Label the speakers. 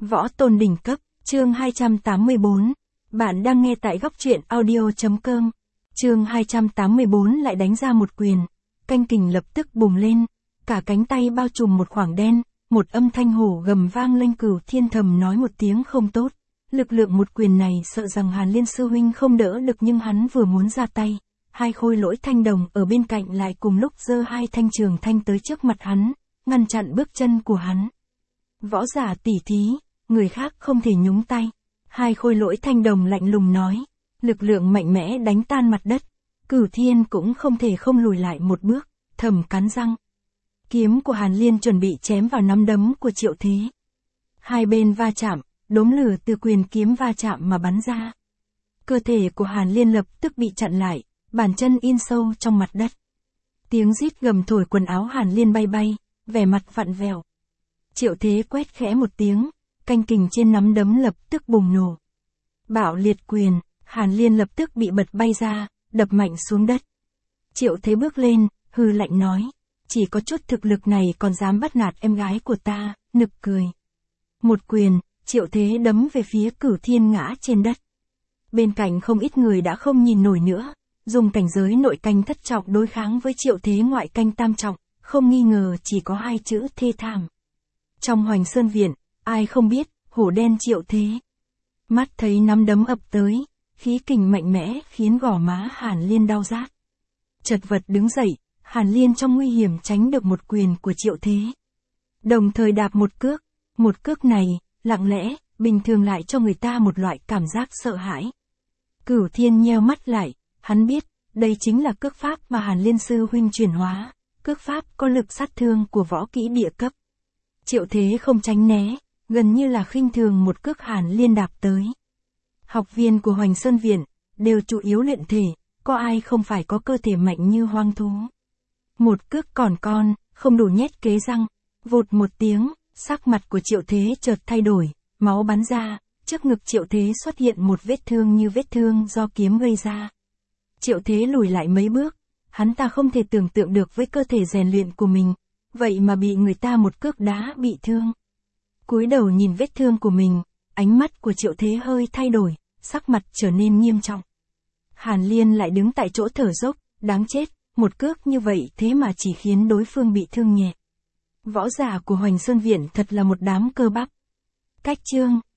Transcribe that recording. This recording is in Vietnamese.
Speaker 1: Võ tôn đỉnh cấp, chương 284. Bạn đang nghe tại góc truyện audio.com. Chương 284 lại đánh ra một quyền. Canh kình lập tức bùng lên. Cả cánh tay bao trùm một khoảng đen. Một âm thanh hổ gầm vang lên. Cửu Thiên thầm nói một tiếng không tốt. Lực lượng một quyền này sợ rằng Hàn Liên sư huynh không đỡ được, nhưng hắn vừa muốn ra tay. Hai khôi lỗi thanh đồng ở bên cạnh lại cùng lúc giơ hai thanh trường thanh tới trước mặt hắn, ngăn chặn bước chân của hắn. Võ giả tỉ thí, người khác không thể nhúng tay. Hai khôi lỗi thanh đồng lạnh lùng nói. Lực lượng mạnh mẽ đánh tan mặt đất. Cửu Thiên cũng không thể không lùi lại một bước, thầm cắn răng. Kiếm của Hàn Liên chuẩn bị chém vào nắm đấm của Triệu Thế. Hai bên va chạm, đốm lửa từ quyền kiếm va chạm mà bắn ra. Cơ thể của Hàn Liên lập tức bị chặn lại, bàn chân in sâu trong mặt đất. Tiếng rít gầm thổi quần áo Hàn Liên bay bay, vẻ mặt vặn vẹo. Triệu Thế quét khẽ một tiếng, canh kình trên nắm đấm lập tức bùng nổ. Bạo liệt quyền, Hàn Liên lập tức bị bật bay ra, đập mạnh xuống đất. Triệu Thế bước lên, hừ lạnh nói, chỉ có chút thực lực này còn dám bắt nạt em gái của ta, nực cười. Một quyền, Triệu Thế đấm về phía Cửu Thiên ngã trên đất. Bên cạnh không ít người đã không nhìn nổi nữa, dùng cảnh giới nội canh thất trọng đối kháng với Triệu Thế ngoại canh tam trọng, không nghi ngờ chỉ có hai chữ thê thảm. Trong Hoành Sơn Viện, ai không biết, hổ đen Triệu Thế. Mắt thấy nắm đấm ập tới, khí kình mạnh mẽ khiến gò má Hàn Liên đau rát. Chật vật đứng dậy, Hàn Liên trong nguy hiểm tránh được một quyền của Triệu Thế. Đồng thời đạp một cước này, lặng lẽ, bình thường lại cho người ta một loại cảm giác sợ hãi. Cửu Thiên nheo mắt lại, hắn biết, đây chính là cước pháp mà Hàn Liên sư huynh chuyển hóa, cước pháp có lực sát thương của võ kỹ địa cấp. Triệu Thế không tránh né, gần như là khinh thường một cước Hàn Liên đạp tới. Học viên của Hoành Sơn Viện, đều chủ yếu luyện thể, có ai không phải có cơ thể mạnh như hoang thú. Một cước còn con, không đủ nhét kế răng, vụt một tiếng, sắc mặt của Triệu Thế chợt thay đổi, máu bắn ra, trước ngực Triệu Thế xuất hiện một vết thương như vết thương do kiếm gây ra. Triệu Thế lùi lại mấy bước, hắn ta không thể tưởng tượng được với cơ thể rèn luyện của mình, vậy mà bị người ta một cước đá bị thương. Cúi đầu nhìn vết thương của mình, ánh mắt của Triệu Thế hơi thay đổi, sắc mặt trở nên nghiêm trọng. Hàn Liên lại đứng tại chỗ thở dốc, đáng chết, một cước như vậy thế mà chỉ khiến đối phương bị thương nhẹ. Võ giả của Hoành Sơn Viện thật là một đám cơ bắp. Cách chương